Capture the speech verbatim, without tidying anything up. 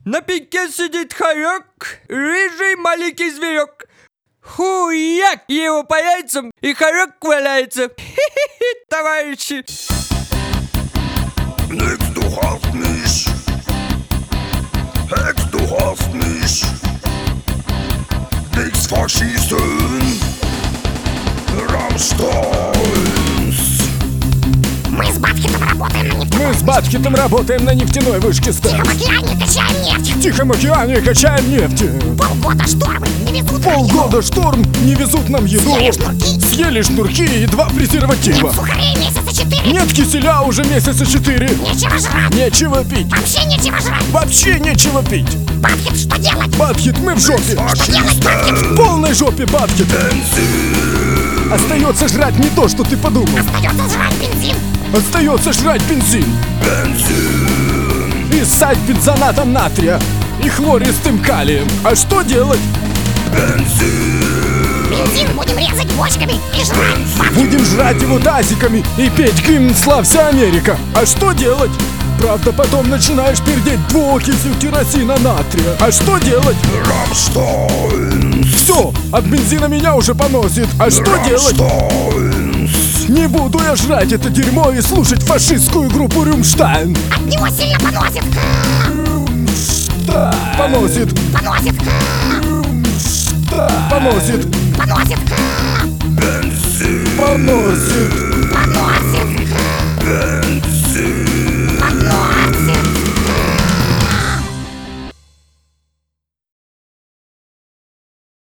На пеньке сидит хорек, рыжий маленький зверек. Хуяк его по яйцам, и хорек валяется. Хе-хе-хе, товарищи. Nichts, du hast mich. Hex, du hast mich. Nichts verschießen. Rammsteins. Мы с Батхитом работаем на нефтяной Мы с Батхитом работаем на нефтяной вышке В Тихом Стар. океане качаем нефть. В Тихом океане качаем нефть. Полгода штормы не везут нам еду. Полгода шторм, не везут нам еду. Съели шнурки. Съели шнурки и два презерватива. Сухарей месяца четыре. Нет киселя уже месяца четыре. Нечего жрать. Нечего пить. Вообще нечего жрать. Вообще нечего пить. Батхит, что делать? Батхит, мы в жопе. Что делать, Батхит? В полной жопе, Батхит. Остается жрать не то, что ты подумал. Остается жрать бензин. Остается жрать бензин. И ссать бензонатом натрия. И хлористым калием. А что делать? Бензин будем резать бочками и жрать. Батхит, Будем жрать его тазиками и петь гимн «Славься, Америка». А что делать? Правда, потом начинаешь пердеть двуокисью керосина натрия. А что делать? Rammsteins. Все, от бензина меня уже поносит. А что делать? Rammsteins. Не буду я жрать это дерьмо и слушать фашистскую группу Рюмштайн. от него сильно поносит. Поносит, Поносит. поносит, Поносит. поносит.